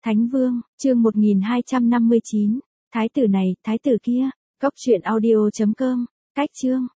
Thánh Vương, chương 1259. Thái tử này, thái tử kia. Cốc truyện audio.com. Cách chương.